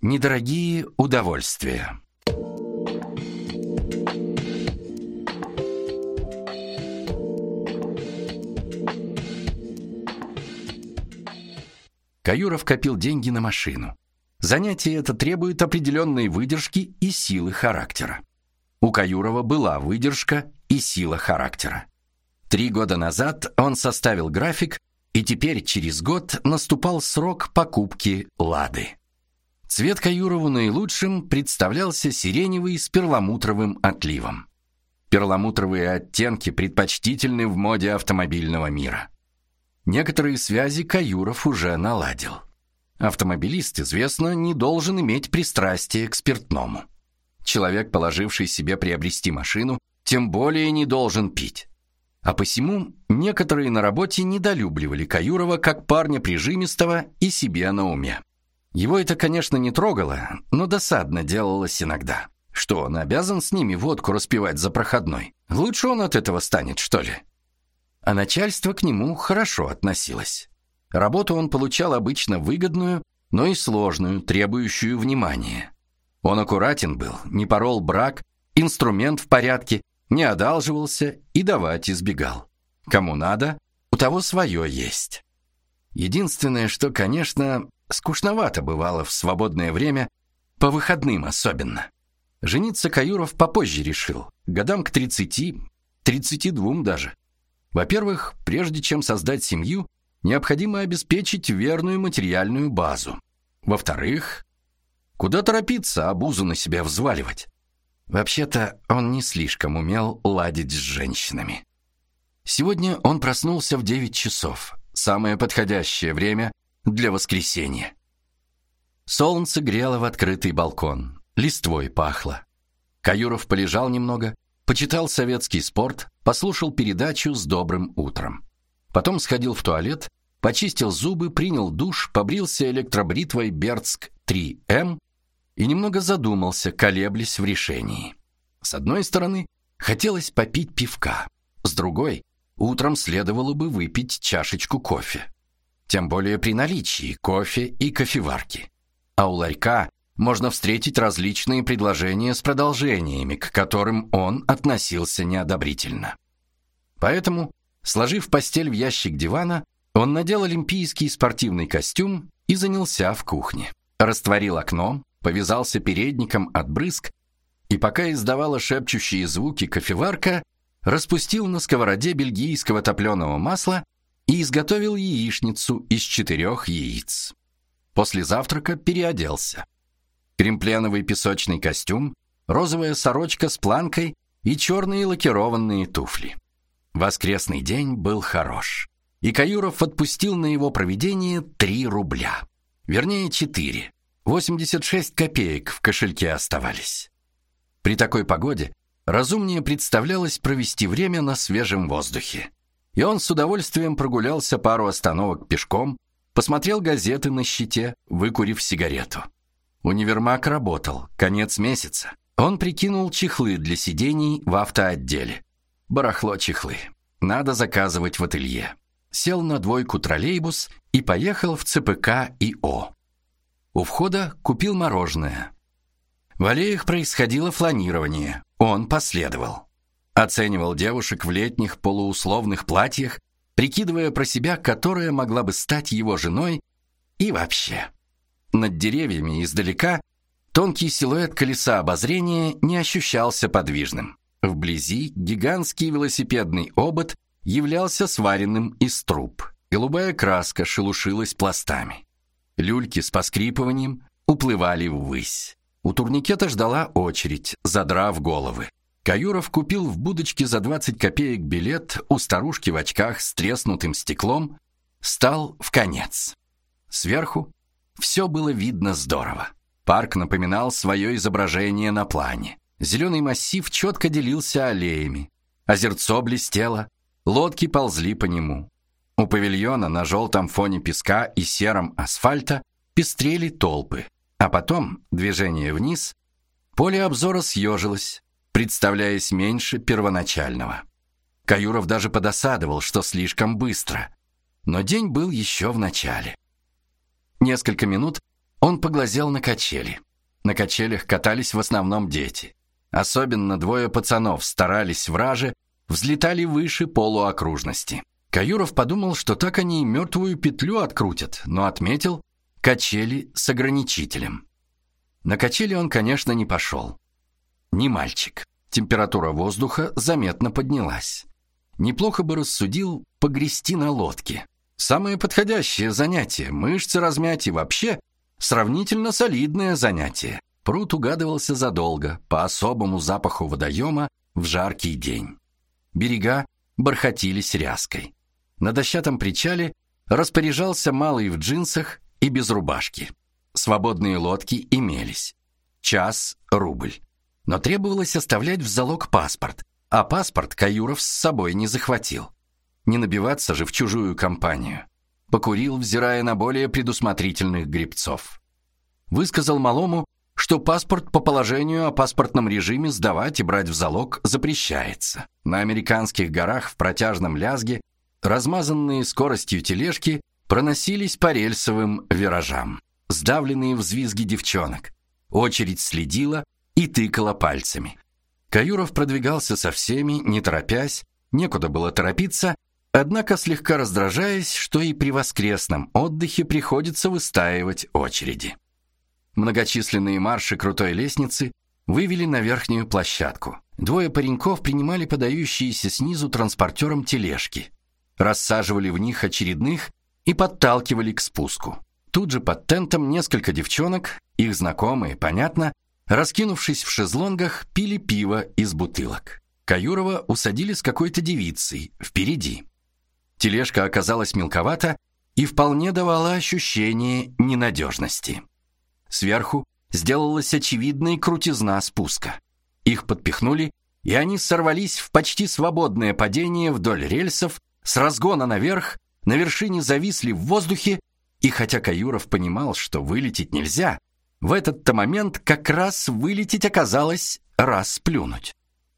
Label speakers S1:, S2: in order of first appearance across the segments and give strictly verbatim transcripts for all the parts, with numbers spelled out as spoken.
S1: Недорогие удовольствия. Каюров копил деньги на машину. Занятие это требует определенной выдержки и силы характера. У Каюрова была выдержка и сила характера. Три года назад он составил график, и теперь через год наступал срок покупки «Лады». Цвет Каюрову наилучшим представлялся сиреневый с перламутровым отливом. Перламутровые оттенки предпочтительны в моде автомобильного мира. Некоторые связи Каюров уже наладил. Автомобилист, известно, не должен иметь пристрастия к спиртному. Человек, положивший себе приобрести машину, тем более не должен пить. А посему некоторые на работе недолюбливали Каюрова как парня прижимистого и себе на уме. Его это, конечно, не трогало, но досадно делалось иногда. Что, он обязан с ними водку распивать за проходной? Лучше он от этого станет, что ли? А начальство к нему хорошо относилось. Работу он получал обычно выгодную, но и сложную, требующую внимания. Он аккуратен был, не порол брак, инструмент в порядке, не одалживался и давать избегал. Кому надо, у того свое есть. Единственное, что, конечно, скучновато бывало в свободное время, по выходным особенно. Жениться Каюров попозже решил, годам к тридцати, тридцати двум даже. Во-первых, прежде чем создать семью, необходимо обеспечить верную материальную базу. Во-вторых, куда торопиться, обузу на себя взваливать? Вообще-то, он не слишком умел ладить с женщинами. Сегодня он проснулся в девять часов, самое подходящее время для воскресенья. Солнце грело в открытый балкон, листвой пахло. Каюров полежал немного, почитал советский спорт, послушал передачу с добрым утром. Потом сходил в туалет, почистил зубы, принял душ, побрился электробритвой Берцк три эм и немного задумался, колеблясь в решении. С одной стороны, хотелось попить пивка, с другой, утром следовало бы выпить чашечку кофе. Тем более при наличии кофе и кофеварки. А у ларька можно встретить различные предложения с продолжениями, к которым он относился неодобрительно. Поэтому, сложив постель в ящик дивана, он надел олимпийский спортивный костюм и занялся в кухне. Растворил окно, повязался передником от брызг, и пока издавала шепчущие звуки кофеварка, распустил на сковороде бельгийского топленого масла и изготовил яичницу из четырех яиц. После завтрака переоделся. Кремпленовый песочный костюм, розовая сорочка с планкой и черные лакированные туфли. Воскресный день был хорош, и Каюров отпустил на его проведение три рубля. Вернее, четыре. восемьдесят шесть копеек в кошельке оставались. При такой погоде разумнее представлялось провести время на свежем воздухе. И он с удовольствием прогулялся пару остановок пешком, посмотрел газеты на щите, выкурив сигарету. Универмаг работал, конец месяца. Он прикинул чехлы для сидений в автоотделе. Барахло чехлы. Надо заказывать в ателье. Сел на двойку троллейбус и поехал в цэ пэ ка и о. У входа купил мороженое. В аллеях происходило фланирование. Он последовал. Оценивал девушек в летних полуусловных платьях, прикидывая про себя, которая могла бы стать его женой и вообще. Над деревьями издалека тонкий силуэт колеса обозрения не ощущался подвижным. Вблизи гигантский велосипедный обод являлся сваренным из труб. Голубая краска шелушилась пластами. Люльки с поскрипыванием уплывали ввысь. У турникета ждала очередь, задрав головы. Каюров купил в будочке за двадцать копеек билет у старушки в очках с треснутым стеклом, стал в конец. Сверху все было видно здорово. Парк напоминал свое изображение на плане. Зеленый массив четко делился аллеями. Озерцо блестело, лодки ползли по нему. У павильона на желтом фоне песка и сером асфальта пестрели толпы. А потом движение вниз, поле обзора съежилось, представляясь меньше первоначального. Каюров даже подосадовал, что слишком быстро. Но день был еще в начале. Несколько минут он поглазел на качели. На качелях катались в основном дети. Особенно двое пацанов старались враже, взлетали выше полуокружности. Каюров подумал, что так они и мертвую петлю открутят, но отметил качели с ограничителем. На качели он, конечно, не пошел. Не мальчик. Температура воздуха заметно поднялась. Неплохо бы рассудил погрести на лодке. Самое подходящее занятие, мышцы размять и вообще сравнительно солидное занятие. Пруд угадывался задолго, по особому запаху водоема в жаркий день. Берега бархатились ряской. На дощатом причале распоряжался малый в джинсах и без рубашки. Свободные лодки имелись. Час — рубль. Но требовалось оставлять в залог паспорт, а паспорт Каюров с собой не захватил. Не набиваться же в чужую компанию. Покурил, взирая на более предусмотрительных гребцов. Высказал малому, что паспорт по положению о паспортном режиме сдавать и брать в залог запрещается. На американских горах в протяжном лязге размазанные скоростью тележки проносились по рельсовым виражам, сдавленные взвизги девчонок. Очередь следила и тыкала пальцами. Каюров продвигался со всеми, не торопясь, некуда было торопиться, однако слегка раздражаясь, что и при воскресном отдыхе приходится выстаивать очереди. Многочисленные марши крутой лестницы вывели на верхнюю площадку. Двое пареньков принимали подающиеся снизу транспортером тележки, рассаживали в них очередных и подталкивали к спуску. Тут же под тентом несколько девчонок, их знакомые, понятно, раскинувшись в шезлонгах, пили пиво из бутылок. Каюрова усадили с какой-то девицей впереди. Тележка оказалась мелковата и вполне давала ощущение ненадежности. Сверху сделалась очевидной крутизна спуска. Их подпихнули, и они сорвались в почти свободное падение вдоль рельсов, с разгона наверх, на вершине зависли в воздухе, и хотя Каюров понимал, что вылететь нельзя, в этот-то момент как раз вылететь оказалось раз плюнуть.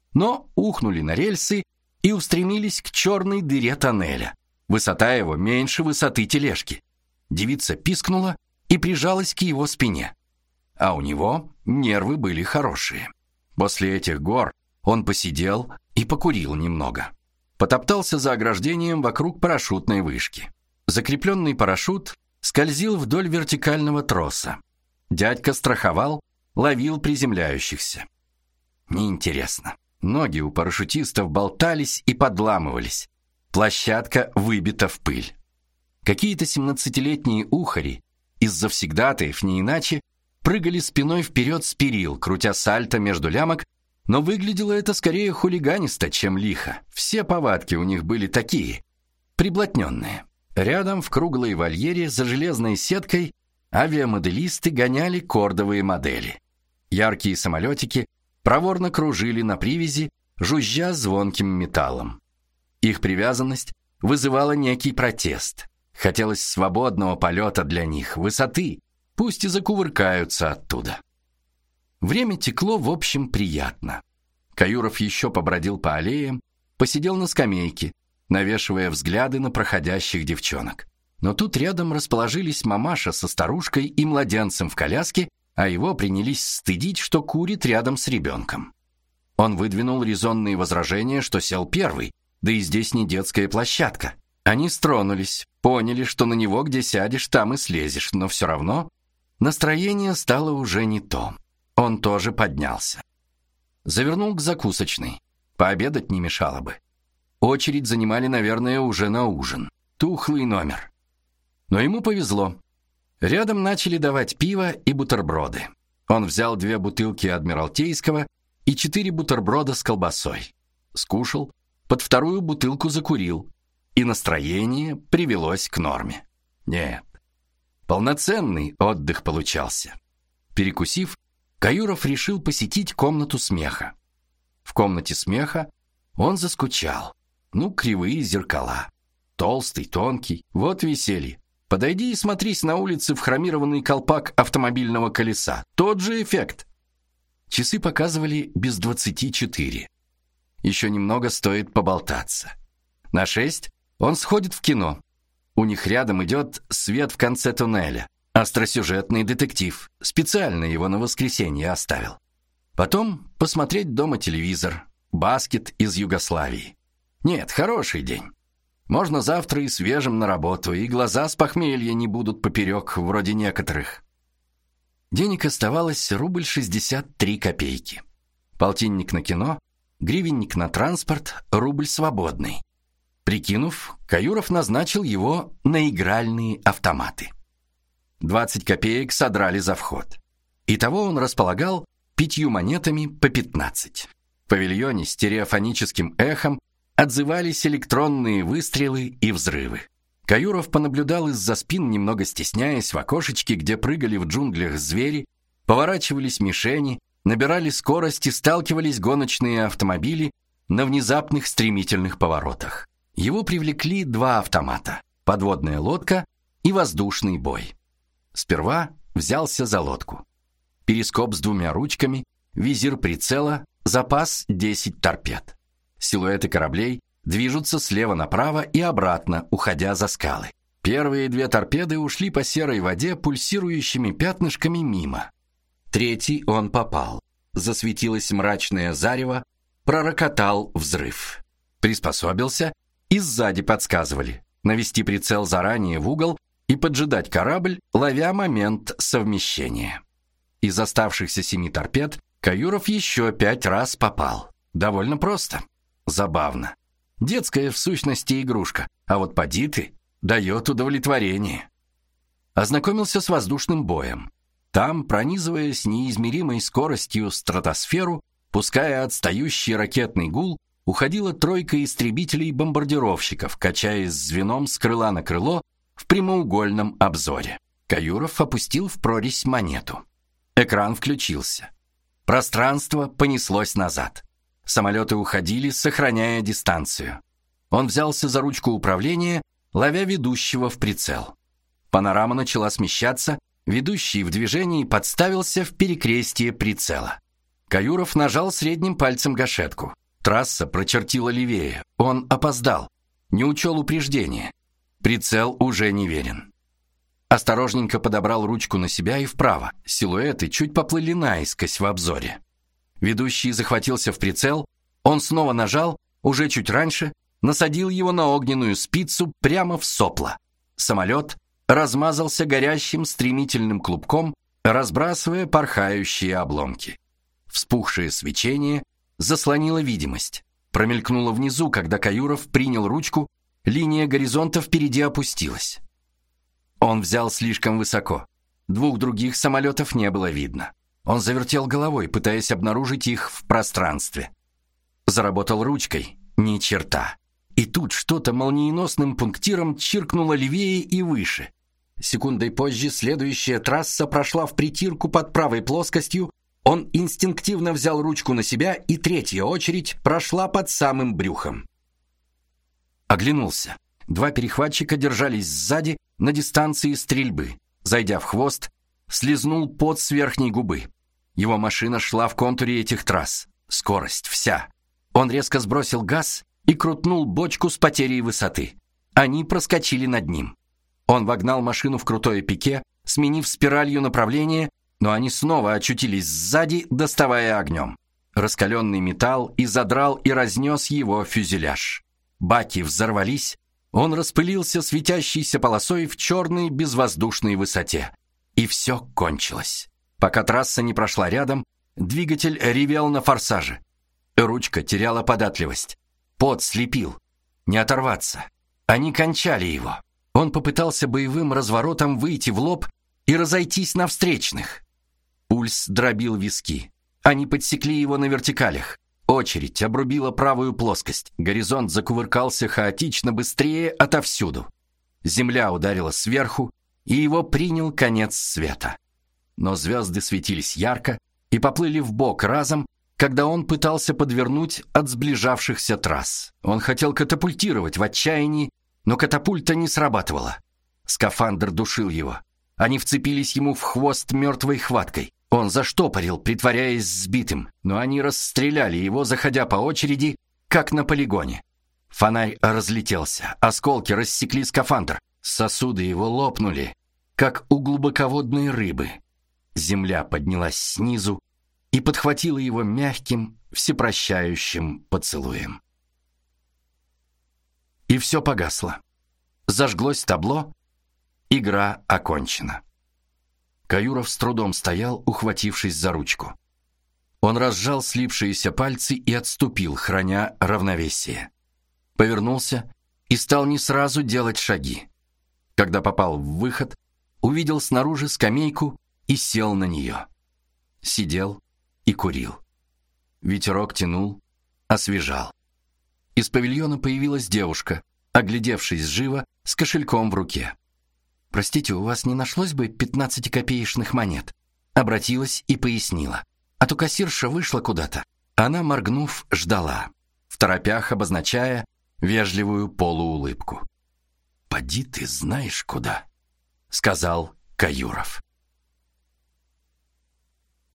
S1: Но ухнули на рельсы и устремились к черной дыре тоннеля. Высота его меньше высоты тележки. Девица пискнула и прижалась к его спине. А у него нервы были хорошие. После этих гор он посидел и покурил немного. Потоптался за ограждением вокруг парашютной вышки. Закрепленный парашют скользил вдоль вертикального троса. Дядька страховал, ловил приземляющихся. Неинтересно. Ноги у парашютистов болтались и подламывались. Площадка выбита в пыль. Какие-то семнадцатилетние ухари из завсегдатаев не иначе прыгали спиной вперед с перил, крутя сальто между лямок, но выглядело это скорее хулиганисто, чем лихо. Все повадки у них были такие, приблотненные. Рядом в круглой вольере за железной сеткой авиамоделисты гоняли кордовые модели. Яркие самолетики проворно кружили на привязи, жужжа звонким металлом. Их привязанность вызывала некий протест. Хотелось свободного полета для них, высоты, пусть и закувыркаются оттуда. Время текло, в общем, приятно. Каюров еще побродил по аллеям, посидел на скамейке, навешивая взгляды на проходящих девчонок. Но тут рядом расположились мамаша со старушкой и младенцем в коляске, а его принялись стыдить, что курит рядом с ребенком. Он выдвинул резонные возражения, что сел первый, да и здесь не детская площадка. Они стронулись, поняли, что на него где сядешь, там и слезешь, но все равно настроение стало уже не то. Он тоже поднялся. Завернул к закусочной. Пообедать не мешало бы. Очередь занимали, наверное, уже на ужин. Тухлый номер. Но ему повезло. Рядом начали давать пиво и бутерброды. Он взял две бутылки Адмиралтейского и четыре бутерброда с колбасой. Скушал, под вторую бутылку закурил, и настроение привелось к норме. Нет, полноценный отдых получался. Перекусив, Каюров решил посетить комнату смеха. В комнате смеха он заскучал. Ну, кривые зеркала. Толстый, тонкий, вот веселье. Подойди и смотрись на улице в хромированный колпак автомобильного колеса. Тот же эффект. Часы показывали без двадцати четыре. Еще немного стоит поболтаться. На шесть он сходит в кино. У них рядом идет «Свет в конце туннеля». Остросюжетный детектив. Специально его на воскресенье оставил. Потом посмотреть дома телевизор. Баскет из Югославии. Нет, хороший день. Можно завтра и свежим на работу, и глаза с похмелья не будут поперек, вроде некоторых. Денег оставалось рубль шестьдесят три копейки. Полтинник на кино, гривенник на транспорт, рубль свободный. Прикинув, Каюров назначил его на игральные автоматы. двадцать копеек содрали за вход. Итого он располагал пятью монетами по пятнадцать. В павильоне с стереофоническим эхом отзывались электронные выстрелы и взрывы. Каюров понаблюдал из-за спин, немного стесняясь, в окошечке, где прыгали в джунглях звери, поворачивались мишени, набирали скорость и сталкивались гоночные автомобили на внезапных стремительных поворотах. Его привлекли два автомата: подводная лодка и воздушный бой. Сперва взялся за лодку. Перископ с двумя ручками, визир прицела, запас десять торпед. Силуэты кораблей движутся слева направо и обратно, уходя за скалы. Первые две торпеды ушли по серой воде пульсирующими пятнышками мимо. Третий он попал. Засветилось мрачное зарево, пророкотал взрыв. Приспособился, и сзади подсказывали: навести прицел заранее в угол и поджидать корабль, ловя момент совмещения. Из оставшихся семи торпед Каюров еще пять раз попал. Довольно просто. Забавно. Детская в сущности игрушка, а вот поди ты, дает удовлетворение. Ознакомился с воздушным боем. Там, пронизывая с неизмеримой скоростью стратосферу, пуская отстающий ракетный гул, уходила тройка истребителей-бомбардировщиков, качаясь звеном с крыла на крыло в прямоугольном обзоре. Каюров опустил в прорезь монету. Экран включился. Пространство понеслось назад. Самолеты уходили, сохраняя дистанцию. Он взялся за ручку управления, ловя ведущего в прицел. Панорама начала смещаться, ведущий в движении подставился в перекрестие прицела. Каюров нажал средним пальцем гашетку. Трасса прочертила левее. Он опоздал, не учел упреждения. Прицел уже не верен. Осторожненько подобрал ручку на себя и вправо. Силуэты чуть поплыли наискось в обзоре. Ведущий захватился в прицел. Он снова нажал, уже чуть раньше, насадил его на огненную спицу прямо в сопло. Самолет размазался горящим стремительным клубком, разбрасывая порхающие обломки. Вспухшее свечение заслонило видимость. Промелькнуло внизу, когда Каюров принял ручку, линия горизонта впереди опустилась. Он взял слишком высоко. Двух других самолетов не было видно. Он завертел головой, пытаясь обнаружить их в пространстве. Заработал ручкой. Ни черта. И тут что-то молниеносным пунктиром чиркнуло левее и выше. Секундой позже следующая трасса прошла в притирку под правой плоскостью. Он инстинктивно взял ручку на себя, и третья очередь прошла под самым брюхом. Оглянулся. Два перехватчика держались сзади на дистанции стрельбы. Зайдя в хвост, слизнул пот с верхней губы. Его машина шла в контуре этих трасс. Скорость вся. Он резко сбросил газ и крутнул бочку с потерей высоты. Они проскочили над ним. Он вогнал машину в крутое пике, сменив спиралью направление, но они снова очутились сзади, доставая огнем. Раскаленный металл и задрал и разнес его фюзеляж. Баки взорвались, он распылился светящейся полосой в черной безвоздушной высоте. И все кончилось. Пока трасса не прошла рядом, двигатель ревел на форсаже. Ручка теряла податливость. Пот слепил. Не оторваться. Они кончали его. Он попытался боевым разворотом выйти в лоб и разойтись на встречных. Пульс дробил виски. Они подсекли его на вертикалях. Очередь обрубила правую плоскость. Горизонт закувыркался хаотично быстрее отовсюду. Земля ударила сверху, и его принял конец света. Но звезды светились ярко и поплыли вбок разом, когда он пытался подвернуть от сближавшихся трасс. Он хотел катапультировать в отчаянии, но катапульта не срабатывала. Скафандр душил его. Они вцепились ему в хвост мертвой хваткой. Он заштопорил, притворяясь сбитым, но они расстреляли его, заходя по очереди, как на полигоне. Фонарь разлетелся, осколки рассекли скафандр, сосуды его лопнули. как у глубоководной рыбы. Земля поднялась снизу и подхватила его мягким, всепрощающим поцелуем. И все погасло. Зажглось табло. Игра окончена. Каюров с трудом стоял, ухватившись за ручку. Он разжал слипшиеся пальцы и отступил, храня равновесие. Повернулся и стал не сразу делать шаги. Когда попал в выход, увидел снаружи скамейку и сел на нее. Сидел и курил. Ветерок тянул, освежал. Из павильона появилась девушка, оглядевшись живо, с кошельком в руке. «Простите, у вас не нашлось бы пятнадцатикопеечных монет?» Обратилась и пояснила. А то кассирша вышла куда-то. Она, моргнув, ждала, второпях обозначая вежливую полуулыбку. «Поди ты знаешь куда», — сказал Каюров.